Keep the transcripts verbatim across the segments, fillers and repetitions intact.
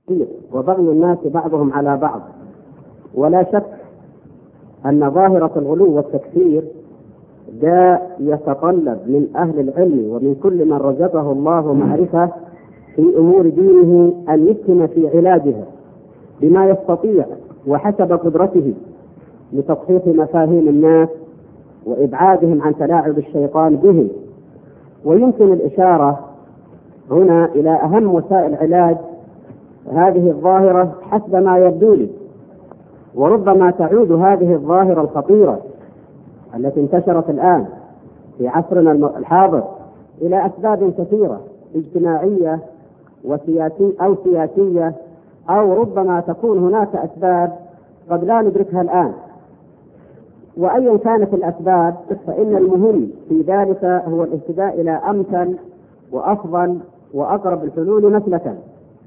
وبغي الناس بعضهم على بعض. ولا شك أن ظاهرة الغلو والتكفير جاء يتطلب من أهل العلم ومن كل من رزقه الله معرفة في أمور دينه أن يسهم في علاجها بما يستطيع وحسب قدرته لتصحيح مفاهيم الناس وإبعادهم عن تلاعب الشيطان بهم. ويمكن الإشارة هنا إلى أهم وسائل علاج هذه الظاهرة حسب ما يبدو لي. وربما تعود هذه الظاهرة الخطيرة التي انتشرت الآن في عصرنا الحاضر إلى أسباب كثيرة اجتماعية وسياسية أو سياسية، أو ربما تكون هناك أسباب قد لا ندركها الآن. وأيا كانت الأسباب فإن المهم في ذلك هو الاهتداء إلى أمثل وأفضل وأقرب الحلول مسلكا.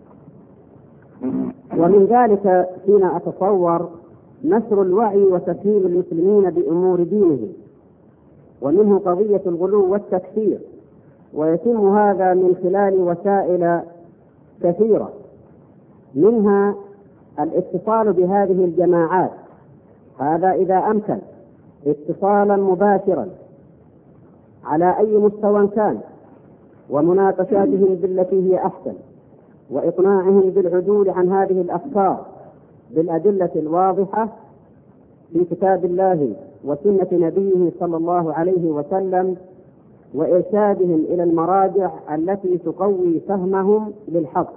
ومن ذلك فيما أتصور نشر الوعي وتفهيم المسلمين بأمور دينهم، ومنه قضية الغلو والتكفير، ويتم هذا من خلال وسائل كثيرة، منها الاتصال بهذه الجماعات، هذا إذا أمكن اتصالا مباشرا على أي مستوى كان، ومناقشاتهم بالتي هي أحسن، وإقناعهم بالعدول عن هذه الأفكار بالأدلة الواضحة في كتاب الله وسنة نبيه صلى الله عليه وسلم، وإرشادهم إلى المراجع التي تقوي فهمهم للحق،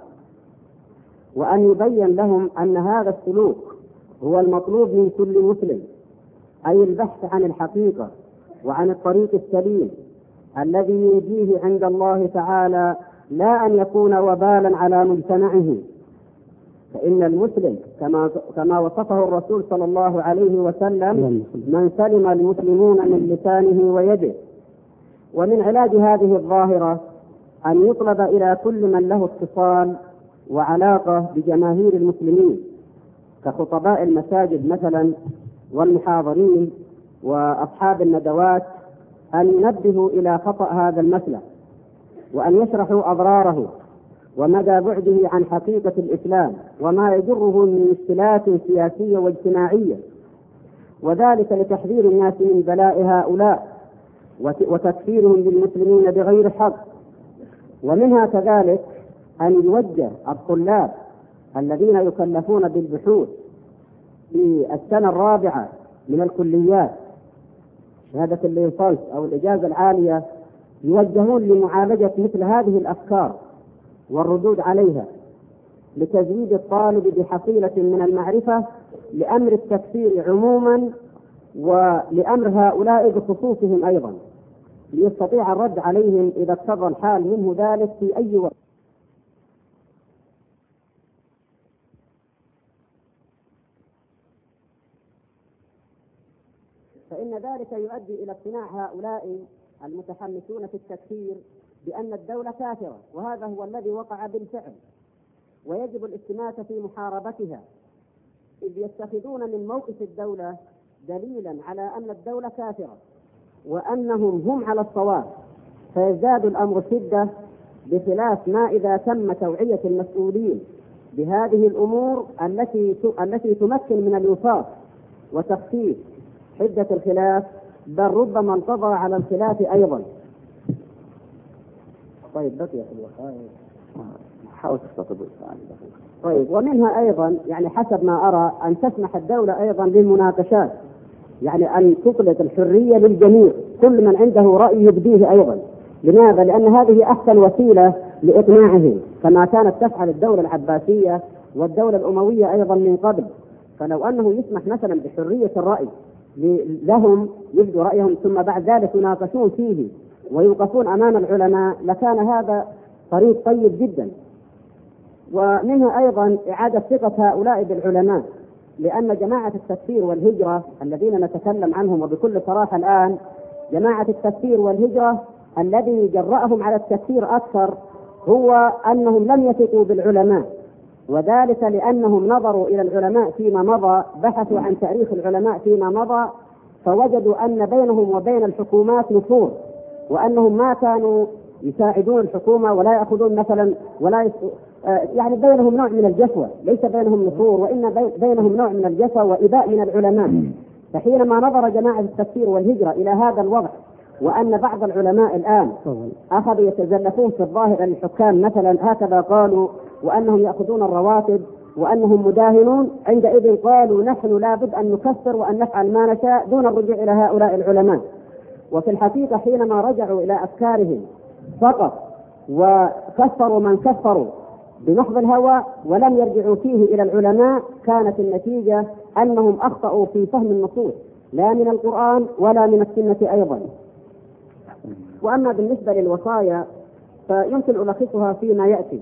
وأن يبين لهم أن هذا السلوك هو المطلوب من كل مسلم، أي البحث عن الحقيقة وعن الطريق السليم الذي ينجيه عند الله تعالى، لا أن يكون وبالا على مجتمعه. فإن المسلم كما كما وصفه الرسول صلى الله عليه وسلم من سلم المسلمون من لسانه ويده. ومن علاج هذه الظاهرة أن يطلب إلى كل من له اتصال وعلاقة بجماهير المسلمين كخطباء المساجد مثلا والمحاضرين وأصحاب الندوات أن ينبهوا إلى خطأ هذا المسلك، وأن يشرحوا أضراره ومدى بعده عن حقيقة الإسلام وما يجره من مشكلات سياسية واجتماعية، وذلك لتحذير الناس من بلاء هؤلاء وتكفيرهم للمسلمين بغير حق. ومنها كذلك أن يوجه الطلاب الذين يكلفون بالبحوث في السنة الرابعة من الكليات، شهادة الليسانس أو الإجازة العالية، يوجهون لمعالجة مثل هذه الأفكار والردود عليها، لتزويد الطالب بحصيلة من المعرفة لأمر التكفير عموما ولأمر هؤلاء بخصوصهم أيضا، ليستطيع الرد عليهم إذا اقتضى الحال منه ذلك في أي وقت. فإن ذلك يؤدي إلى اقتناع هؤلاء المتحمسون في التكفير بأن الدولة كافرة، وهذا هو الذي وقع بالفعل، ويجب الاستماتة في محاربتها، إذ يتخذون من موقف الدولة دليلا على أن الدولة كافرة وأنهم هم على الصواب، فيزداد الأمر شدة، بخلاف ما إذا تم توعية المسؤولين بهذه الأمور التي التي تمكن من الوفاق وتخفيف حدة الخلاف، بل ربما انقضى على الخلاف أيضا. طيب بقي في الوقائع حاول تستطيع. طيب ومنها أيضا يعني حسب ما أرى أن تسمح الدولة أيضا للمناقشات، يعني أن تطلق الحرية للجميع، كل من عنده رأي يبديه أيضا. لماذا؟ لأن هذه أحسن وسيلة لإقناعهم، كما كانت تفعل الدولة العباسية والدولة الأموية أيضا من قبل. فلو أنه يسمح مثلا بحرية الرأي لهم يبدوا رأيهم ثم بعد ذلك يناقشون فيه ويوقفون أمام العلماء، لكان هذا طريق طيب جدا. ومنها أيضا إعادة ثقة هؤلاء بالعلماء، لأن جماعة التكفير والهجرة الذين نتكلم عنهم وبكل صراحة الآن، جماعة التكفير والهجرة الذي جرأهم على التكفير أكثر هو أنهم لم يثقوا بالعلماء، وذلك لأنهم نظروا إلى العلماء فيما مضى، بحثوا عن تاريخ العلماء فيما مضى، فوجدوا أن بينهم وبين الحكومات نفور، وأنهم ما كانوا يساعدون الحكومة ولا يأخذون مثلا ولا يس... يعني بينهم نوع من الجفوة، ليس بينهم نفور وإن بينهم نوع من الجفوة وإباء من العلماء. فحينما نظر جماعة التكفير والهجرة إلى هذا الوضع، وأن بعض العلماء الآن أخذوا يتزلفون في الظاهر للحكام مثلا هكذا قالوا، وأنهم يأخذون الرواتب وأنهم مداهنون، عندئذ قالوا نحن لابد أن نكفر وأن نفعل ما نشاء دون الرجوع إلى هؤلاء العلماء. وفي الحقيقة حينما رجعوا إلى أفكارهم فقط وكفروا من كفروا بمحض الهوى ولم يرجعوا فيه إلى العلماء، كانت النتيجة أنهم أخطأوا في فهم النصوص لا من القرآن ولا من السنة أيضا. وأما بالنسبة للوصايا فيمكن ألخصها فيما يأتي.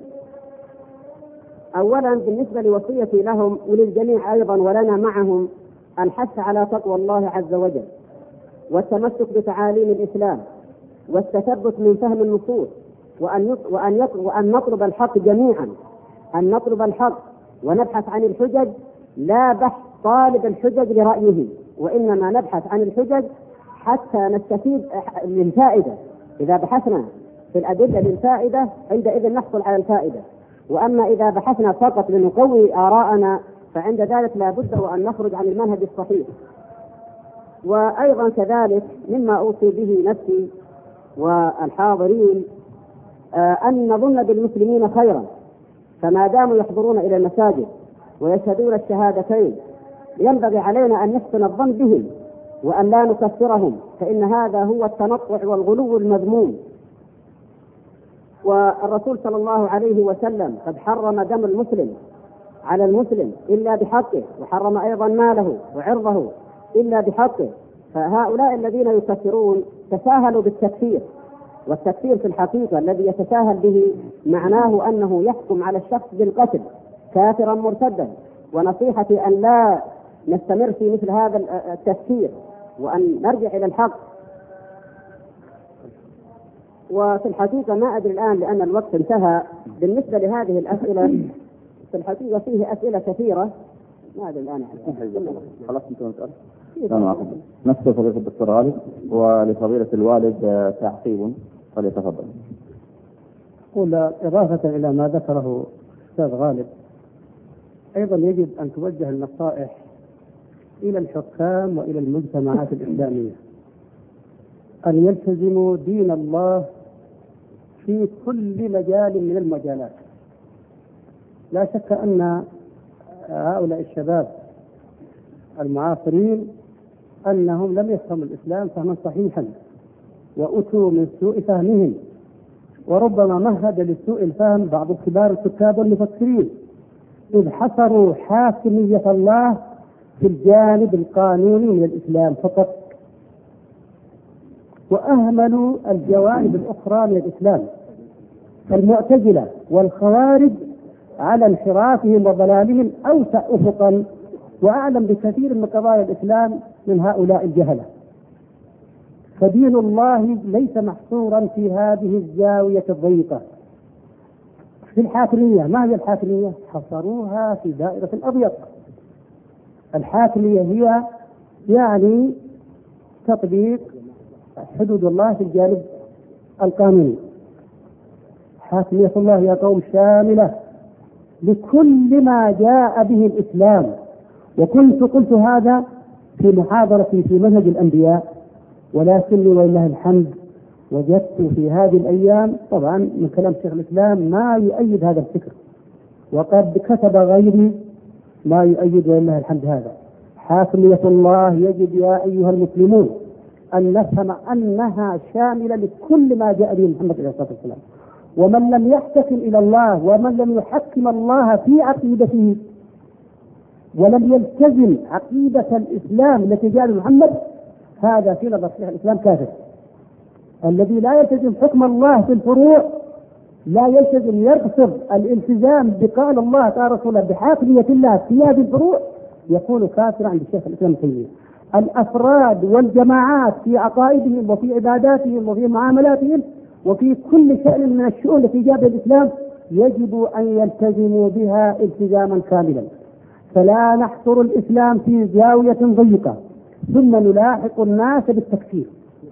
أولا بالنسبة لوصيتي لهم وللجميع أيضا ولنا معهم الحث على تقوى الله عز وجل، والتمسك بتعاليم الإسلام، والتثبت من فهم النصوص، وأن وأن وأن نطلب الحق جميعا، أن نطلب الحق ونبحث عن الحجج، لا بحث طالب الحجج لرأيه، وإنما نبحث عن الحجج حتى نستفيد للفائدة. إذا بحثنا في الأدلة للفائدة عندئذ نحصل على الفائدة، وأما إذا بحثنا فقط لنقوي آراءنا فعند ذلك لا بد وأن نخرج عن المنهج الصحيح. وأيضا كذلك مما أوصي به نفسي والحاضرين أن نظن بالمسلمين خيرا، فما داموا يحضرون إلى المساجد ويشهدون الشهادتين ينبغي علينا أن نحسن الظن بهم وأن لا نكفرهم، فإن هذا هو التنطع والغلو المذموم. والرسول صلى الله عليه وسلم قد حرم دم المسلم على المسلم إلا بحقه، وحرم أيضا ماله وعرضه إلا بحقه. فهؤلاء الذين يكفرون تساهلوا بالتكفير، والتكفير في الحقيقة الذي يتساهل به معناه أنه يحكم على الشخص بالقتل كافرا مرتدا. ونصيحتي أن لا نستمر في مثل هذا التفكير وأن نرجع إلى الحق. وفي الحقيقة ما أدري الآن لأن الوقت انتهى بالنسبة لهذه الأسئلة، في الحقيقة فيه أسئلة كثيرة ما أدري الآن. خلاص أنت مسألة نفس فضيلة الدكتور غالب، ولفضيلة الوالد تعقيب فليتفضل. قل إضافة إلى ما ذكره أستاذ غالب، أيضا يجب أن توجه النصائح إلى الحكام وإلى المجتمعات الإسلامية أن يلتزموا دين الله في كل مجال من المجالات. لا شك أن هؤلاء الشباب المعاصرين أنهم لم يفهموا الإسلام فهما صحيحا، وأتوا من سوء فهمهم، وربما مهد لسوء الفهم بعض كبار الكتاب والمفكرين إذ حصروا حاكمية الله في الجانب القانوني من الإسلام فقط، وأهملوا الجوانب الأخرى من الإسلام. المعتزلة والخوارج على انحرافهم وضلالهم أوسع أفقا وأعلم بكثير من قضايا الإسلام من هؤلاء الجهلة. فدين الله ليس محصورا في هذه الزاوية الضيقة. في الحاكمية، ما هي الحاكمية؟ حصروها في دائرة أضيق. الحاكمية هي يعني تطبيق حدود الله في الجانب القانوني. حاكمية الله يا قوم شاملة لكل ما جاء به الإسلام. وكنت قلت هذا في محاضرتي في منهج الأنبياء، ولكني ولله الحمد وجدت في هذه الأيام طبعا من كلام شيخ الإسلام ما يؤيد هذا الفكر، وقد كتب غيري ما يؤيد ولله الحمد هذا. حاكمية الله يجب يا أيها المسلمون أن نفهم أنها شاملة لكل ما جاء به محمد عليه الصلاة والسلام. ومن لم يحتكم إلى الله ومن لم يحكم الله في عقيدته ولم يلتزم عقيدة الإسلام التي جاء محمد، هذا في نظر شيخ الإسلام كافر. الذي لا يلتزم حكم الله في الفروع لا يلتزم يقصد الالتزام بقال الله تعالى رسوله بحاكمية الله في هذه الفروع يكون كافرا عند الشيخ الإسلام التيمية. الأفراد والجماعات في عقائدهم وفي عباداتهم وفي معاملاتهم وفي كل شأن من الشؤون التي جاء بها الإسلام يجب أن يلتزموا بها التزاما كاملا، فلا نحصر الإسلام في زاوية ضيقة ثم نلاحق الناس بالتكفير.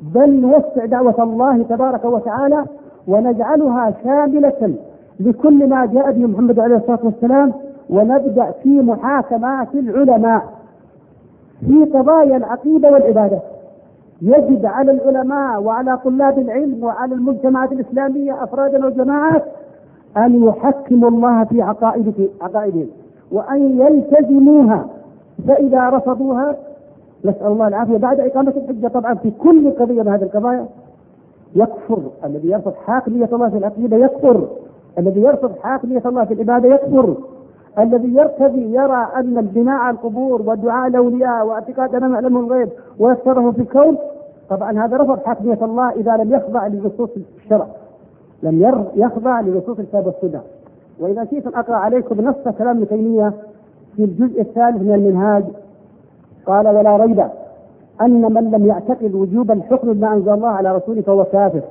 بل نوسع دعوة الله تبارك وتعالى ونجعلها شاملة لكل ما جاء به محمد عليه الصلاة والسلام، ونبدأ في محاكمات العلماء في قضايا العقيدة والعبادة. يجب على العلماء وعلى طلاب العلم وعلى المجتمعات الإسلامية أفرادا وجماعات أن يحكموا الله في عقائدهم وأن يلتزموها، فإذا رفضوها نسأل الله العافية بعد إقامة الحجة طبعا في كل قضية من هذه القضايا يكفر. الذي يرفض حاكمية الله في العقيدة يكفر، الذي يرفض حاكمية الله في العبادة يكفر، الذي يرتضي يرى أن البناء على القبور والدعاء الأولياء واعتقاد أن يعلم الغيب ويتصرف في الكون، طبعا هذا رفض حاكمية الله إذا لم يخضع لنصوص الشرع، لم يخضع لنصوص الكتاب والسنة. وإذا شئت أقرأ عليكم نص كلام ابن تيمية في الجزء الثالث من المنهاج، قال: ولا ريب أن من لم يعتقد وجوب الحكم بما أنزل الله على رسوله فهو كافر.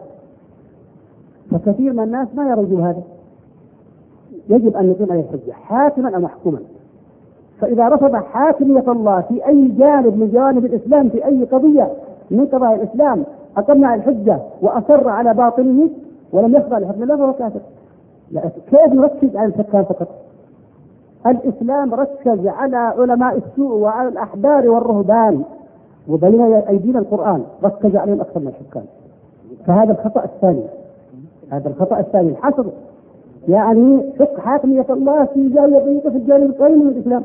فكثير من الناس ما يرون هذا، يجب أن نقيم عليه الحجة حاكما أو محكوما. فإذا رفض حاكمية الله في أي جانب من جوانب الإسلام في أي قضية من قضايا الإسلام أقمنا على الحجة وأصر على باطله ولم يخضع لحكم الله فهو كافر. كيف نركز على الحكام فقط؟ الإسلام ركز على علماء السوء وعلى الأحبار والرهبان، وبين أيدينا القرآن ركز عليهم أكثر من الحكام. فهذا الخطأ الثاني، هذا الخطأ الثاني الحصر يعني حق حاكمية الله في جانب ضيقة في الجانب القريب من الإسلام.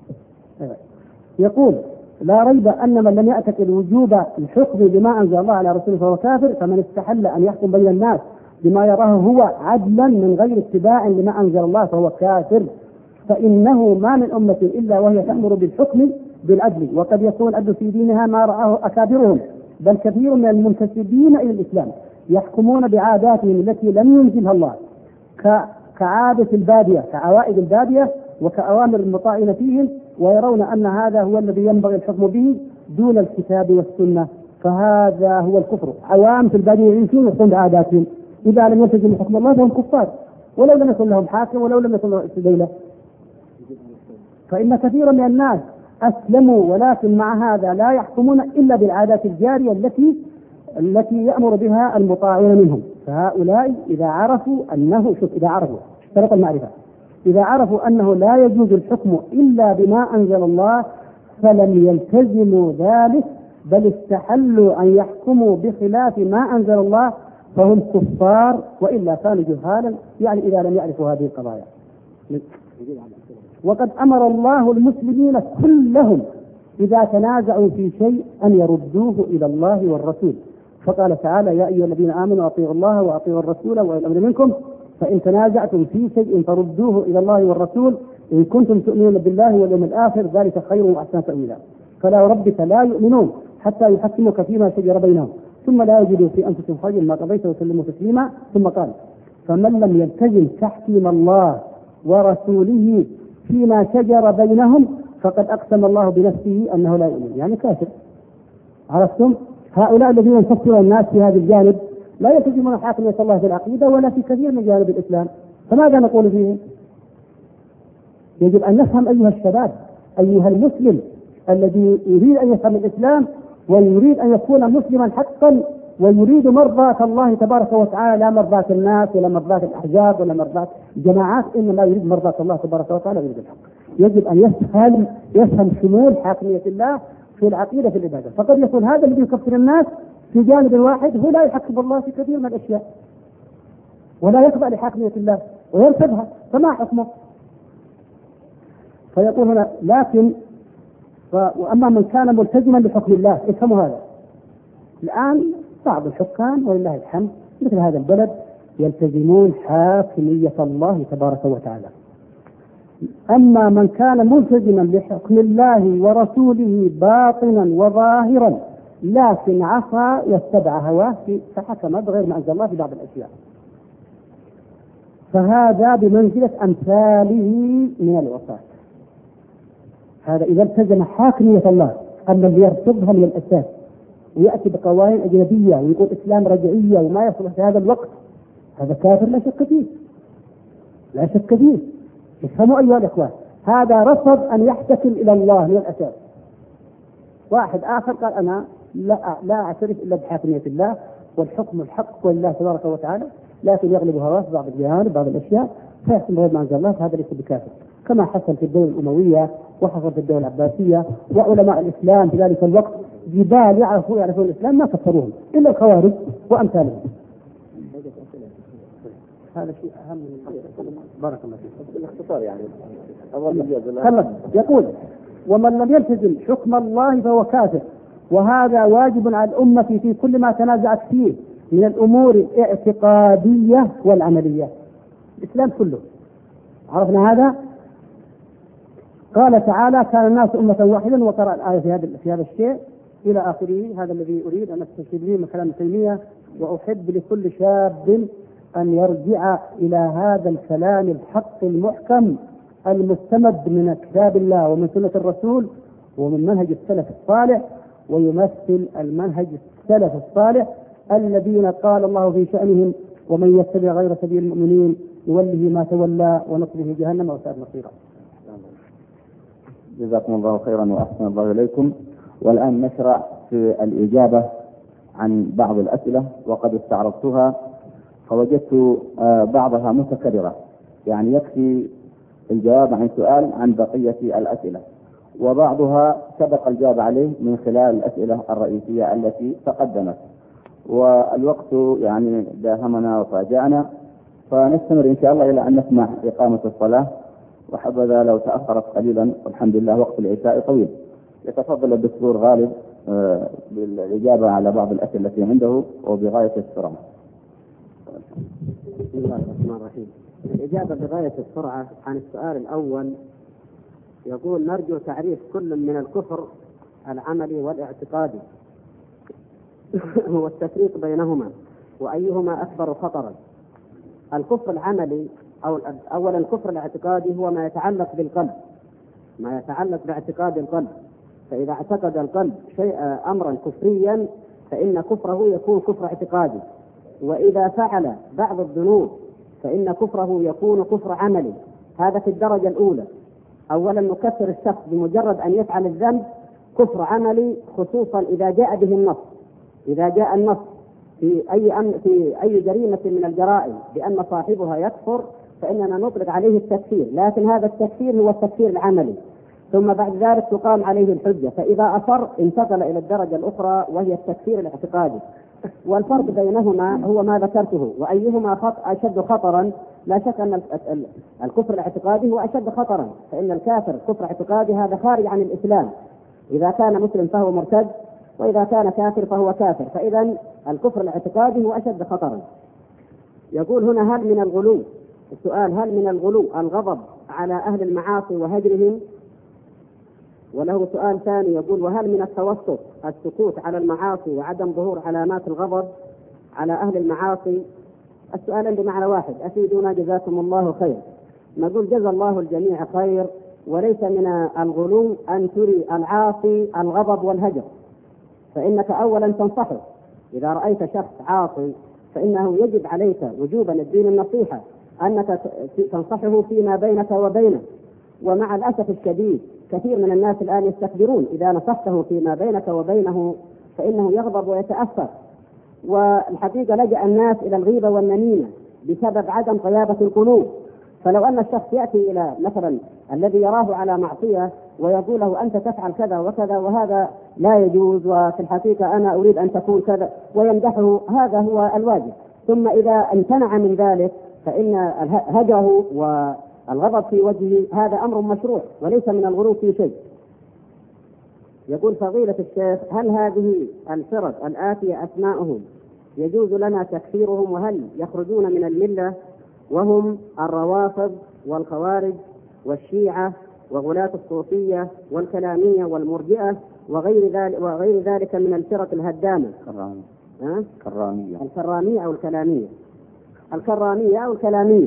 يقول: لا ريب أن من لم يعتقد وجوب الحكم بما أنزل الله على رسوله فهو كافر، فمن استحل أن يحكم بين الناس بما يراه هو عدلا من غير اتباع لما أنزل الله فهو كافر، فإنه ما من أمة إلا وهي تأمر بالحكم بالعدل، وقد يكون عدل في دينها ما رآه أكابرهم، بل كثير من المنتسبين إلى الإسلام يحكمون بعاداتهم التي لم ينزلها الله كعادة البادية كعوائد البادية وكأوامر المطاعنة فيهم، ويرون أن هذا هو الذي ينبغي الحكم به دون الكتاب والسنة، فهذا هو الكفر. عوام في البادية يعيشون ويحكمون بعاداتهم، إذا لم يلتزموا حكم الله فهم كفار ولو لم يكن لهم حاكم ولو لم يكن لهم سبيلة. فإن كثيرا من الناس أسلموا ولكن مع هذا لا يحكمون إلا بالعادات الجارية التي التي يأمر بها المطاعون منهم. فهؤلاء إذا عرفوا أنه شوف إذا عرفوا اشترط المعرفة إذا عرفوا أنه لا يجوز الحكم إلا بما أنزل الله فلم يلتزموا ذلك، بل استحلوا أن يحكموا بخلاف ما أنزل الله فهم كفار، وإلا كانوا جهالا، يعني إذا لم يعرفوا هذه القضايا. وقد أمر الله المسلمين كلهم إذا تنازعوا في شيء أن يردوه إلى الله والرسول، فقال تعالى: يا أيها الذين آمنوا أطيعوا الله وأطيعوا الرسول وأولي الأمر منكم، فإن تنازعتم في شيء فردوه إلى الله والرسول إن كنتم تؤمنون بالله واليوم الآخر، ذلك خير وأحسن تأويلا. فلا وربك لا يؤمنون حتى يحكموك فيما شجر بينهم ثم لا يجدوا في أنفسهم خيرا ما قضيت وسلموا تسليما. ثم قال: فمن لم يلتزم تحكيم الله ورسوله فيما شجر بينهم فقد أقسم الله بنفسه أنه لا يؤمن، يعني كافر. عرفتم؟ هؤلاء الذين يفسرون الناس في هذا الجانب لا يلتزمون حاكمية الله في العقيدة ولا في كثير من جانب الإسلام، فماذا نقول فيهم؟ يجب أن نفهم أيها الشباب، أيها المسلم الذي يريد أن يفهم الإسلام ويريد أن يكون مسلما حقا ويريد مرضاة الله تبارك وتعالى، لا مرضاة الناس ولا مرضاة الأحزاب ولا مرضاة الجماعات، إنما يريد مرضاة الله تبارك وتعالى ويريد الحق. يجب أن يفهم يفهم شمول حاكمية الله في العقيدة في العبادة. فقد يكون هذا الذي يكفر الناس في جانب واحد هو لا يحكم الله في كثير من الأشياء ولا يخضع لحاكمية الله ويرفضها، فما حكمه؟ فيقول هنا: لكن وأما من كان ملتزما بحكم الله، افهموا هذا. الآن بعض الحكام ولله الحمد مثل هذا البلد يلتزمون حاكمية الله تبارك وتعالى. أما من كان ملتزما بحكم الله ورسوله باطنا وظاهرا لكن عصى واتبع هواه فحكم بغير ما أنزل الله في بعض الأشياء، فهذا بمنزلة أمثاله من العصاة. هذا إذا التزم حاكمية الله، أما اللي يرفضها من الأساس ويأتي بقوانين أجنبية ويقول إسلام رجعية وما يصلح في هذا الوقت، هذا كافر لا شك فيه، لا شك فيه. افهموا أيها الإخوة، هذا رفض أن يحتكم إلى الله من الأساس. واحد آخر قال: أنا لا لا أعترف إلا بحاكمية الله والحكم الحق ولله تبارك وتعالى، لكن يغلب هواه في بعض الجهات بعض الأشياء فيحكم غير ما أنزل الله، فهذا ليس بكافر، كما حصل في الدولة الأموية وحصل في الدولة العباسية، وعلماء الإسلام في ذلك الوقت جبال يعرفون يعرفون الإسلام ما كفروهم إلا الخوارج وأمثالهم. هذا شيء أهم من بارك الله فيك. باختصار يعني خلص يقول: ومن لم يلتزم حكم الله فهو كافر، وهذا واجب على الأمة في كل ما تنازعت فيه من الأمور الاعتقادية والعملية. الإسلام كله عرفنا هذا. قال تعالى: كان الناس أمة واحدة، وقرأ الآية في هذا في هذا الشيء إلى آخره. هذا الذي أريد أن أستشهد به من كلام تيمية، وأحب لكل شاب أن يرجع إلى هذا الكلام الحق المحكم المستمد من كتاب الله ومن سنة الرسول ومن منهج السلف الصالح، ويمثل المنهج السلف الصالح الذين قال الله في شأنهم: ومن يتبع غير سبيل المؤمنين يوله ما تولى ونصله جهنم وساءت مصيرا. جزاكم الله خيرا وأحسن الله إليكم. والآن نشرع في الإجابة عن بعض الأسئلة، وقد استعرضتها فوجدت بعضها متكررة، يعني يكفي الجواب عن سؤال عن بقية الأسئلة، وبعضها سبق الجواب عليه من خلال الأسئلة الرئيسية التي تقدمت، والوقت يعني داهمنا وفاجأنا، فنستمر إن شاء الله إلى أن نسمع إقامة الصلاة، وحبذا لو تأخرت قليلا، والحمد لله وقت العشاء طويل. يتفضل الدكتور غالب بالإجابة على بعض الأسئلة التي عنده وبغاية السرعة. بسم الله الرحمن الرحيم. الإجابة بغاية السرعة عن السؤال الأول. يقول: نرجو تعريف كل من الكفر العملي والاعتقادي هو التفريق بينهما، وأيهما أكبر خطرا. الكفر العملي أو أولا الكفر الاعتقادي هو ما يتعلق بالقلب، ما يتعلق باعتقاد القلب، فإذا اعتقد القلب شيء أمرا كفريا فإن كفره يكون كفر اعتقادي، وإذا فعل بعض الذنوب فإن كفره يكون كفر عملي. هذا في الدرجة الأولى. أولا نكفر الشخص بمجرد أن يفعل الذنب كفر عملي، خصوصا إذا جاء به النص. إذا جاء النص في أي أم في أي جريمة من الجرائم بأن صاحبها يكفر فإننا نطلق عليه التكفير، لكن هذا التكفير هو التكفير العملي، ثم بعد ذلك تقام عليه الحجة، فإذا أصر انتقل إلى الدرجة الأخرى وهي التكفير الاعتقادي. والفرق بينهما هو ما ذكرته. وأيهما خط أشد خطرا؟ لا شك أن الكفر الاعتقادي هو أشد خطرا، فإن الكافر كفر اعتقادي هذا خارج عن الإسلام، إذا كان مسلم فهو مرتد، وإذا كان كافر فهو كافر، فإذا الكفر الاعتقادي هو أشد خطرا. يقول هنا: هل من الغلو، السؤال هل من الغلو الغضب على أهل المعاصي وهجرهم؟ وله سؤال ثاني يقول: وهل من التوسط السكوت على المعاصي وعدم ظهور علامات الغضب على أهل المعاصي؟ السؤال بمعنى واحد، أفيدونا جزاكم الله خير. نقول: جزا الله الجميع خير، وليس من الغلو أن تري العاصي الغضب والهجر، فإنك أولا تنصحه. إذا رأيت شخص عاصي فإنه يجب عليك وجوبا الدين النصيحة أنك تنصحه فيما بينك وبينه. ومع الأسف الشديد كثير من الناس الآن يستكبرون، إذا نصحته فيما بينك وبينه فإنه يغضب ويتأثر. والحقيقة لجأ الناس إلى الغيبة والنميمة بسبب عدم طيابة القلوب. فلو أن الشخص يأتي إلى مثلا الذي يراه على معصية ويقول له: أنت تفعل كذا وكذا وهذا لا يجوز، وفي الحقيقة أنا أريد أن تكون كذا، ويمدحه، هذا هو الواجب. ثم إذا امتنع من ذلك فإن هجره والغضب في وجهه هذا أمر مشروع وليس من الغلو في شيء. يقول فضيلة الشيخ: هل هذه الفرق الآتية أسماؤهم يجوز لنا تكفيرهم، وهل يخرجون من الملة؟ وهم الروافض والخوارج والشيعة وغلاة الصوفية والكلامية والمرجئة وغير ذلك وغير ذلك من الفرق الهدامة. الكرامية الكرامية أو الكلامية الكرامية أو الكلامية.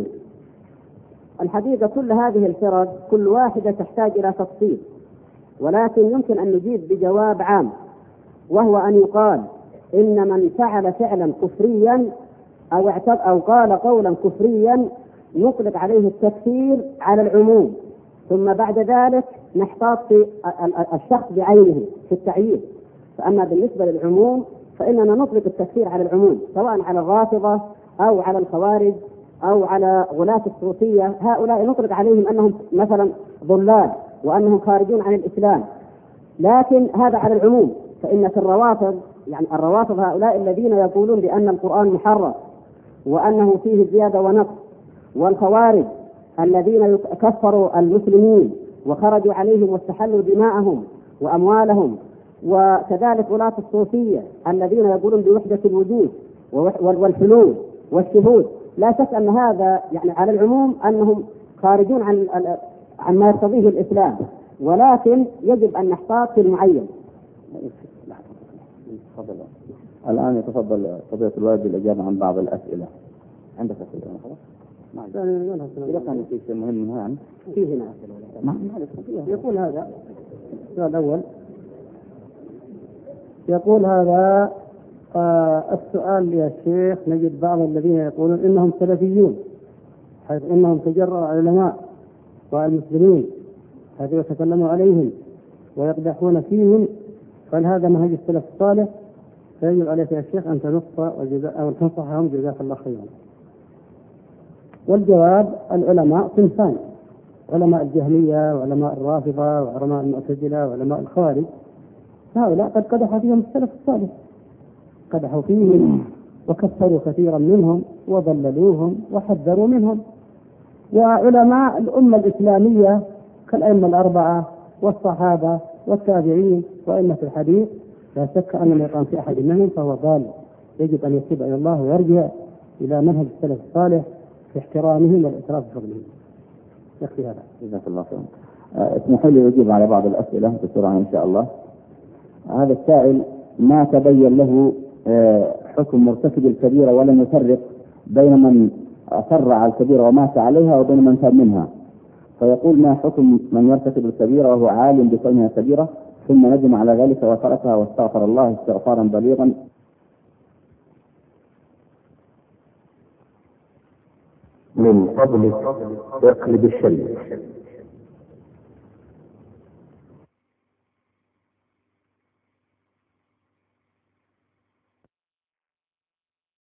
الحقيقة كل هذه الفرق كل واحدة تحتاج إلى تفصيل، ولكن يمكن أن نجيب بجواب عام، وهو أن يقال إن من فعل فعلا كفريا أو أو قال قولا كفريا نطلق عليه التكفير على العموم، ثم بعد ذلك نحتاط في الشخص بعينه في التعيين. فأما بالنسبة للعموم فإننا نطلق التكفير على العموم، سواء على الرافضة أو على الخوارج أو على غلاة الصوفية، هؤلاء نطلق عليهم أنهم مثلا ضلال وأنهم خارجون عن الإسلام، لكن هذا على العموم. فإن في الروافض، يعني الروافض هؤلاء الذين يقولون بأن القرآن محرف وأنه فيه زيادة ونقص، والخوارج الذين كفروا المسلمين وخرجوا عليهم واستحلوا دماءهم وأموالهم، وكذلك غلاة الصوفية الذين يقولون بوحدة الوجود والحلول والشهود. لا شك أن هذا يعني على العموم أنهم خارجون عن عن ما يقتضيه الإسلام، ولكن يجب أن نحتاط في المعين. الآن يتفضل فضيلة الوالد بالإجابة عن بعض الأسئلة. عندك أسئلة خلاص؟ إذا كان في شيء مهم هنا في هنا أسئلة. يقول هذا السؤال الأول، يقول هذا آه السؤال يا شيخ، نجد بعض الذين يقولون إنهم سلفيون، حيث إنهم تجرأوا على العلماء والمسلمين حيث يتكلموا عليهم ويقدحون فيهم، قال هذا منهج السلف الصالح، فيجب عليك يا شيخ أن تنص أو تنصحهم جزاك الله خيرا. والجواب العلماء صنفان، علماء الجهمية وعلماء الرافضة وعلماء المعتزلة وعلماء الخوارج، هؤلاء قد قدح فيهم السلف الصالح، قدحوا فيهم وكفروا كثيرا منهم وضللوهم وحذروا منهم. وعلماء الأمة الإسلامية كالأئمة الأربعة والصحابة والتابعين وأئمة الحديث لا شك أن من يقام في أحد منهم فهو ضال، يجب أن يتوب إلى الله ويرجع إلى منهج السلف الصالح في احترامهم والإكرام بفضلهم. يكفي هذا. جزاك الله خيرا. اسمحوا لي أجيب على بعض الأسئلة بسرعة إن شاء الله. هذا السائل ما تبين له حكم مرتكب الكبيرة ولم يفرق بين من أصر على الكبيرة ومات عليها وبين من تاب منها، فيقول ما حكم من يرتكب الكبيرة وهو عالم بكونها كبيرة ثم ندم على ذلك وتركها واستغفر الله استغفارا بليغا؟ من فضلك اقلب الشيء.